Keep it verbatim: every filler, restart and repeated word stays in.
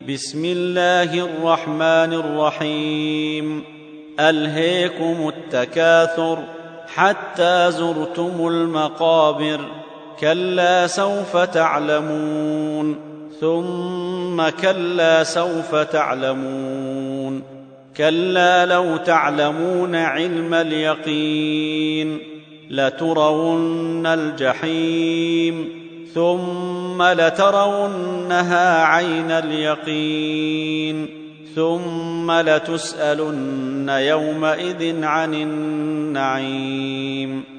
بسم الله الرحمن الرحيم. ألهيكم التكاثر حتى زرتم المقابر، كلا سوف تعلمون ثم كلا سوف تعلمون، كلا لو تعلمون علم اليقين لترون الجحيم ثم لترونها عين اليقين ثم لتسألن يومئذ عن النعيم.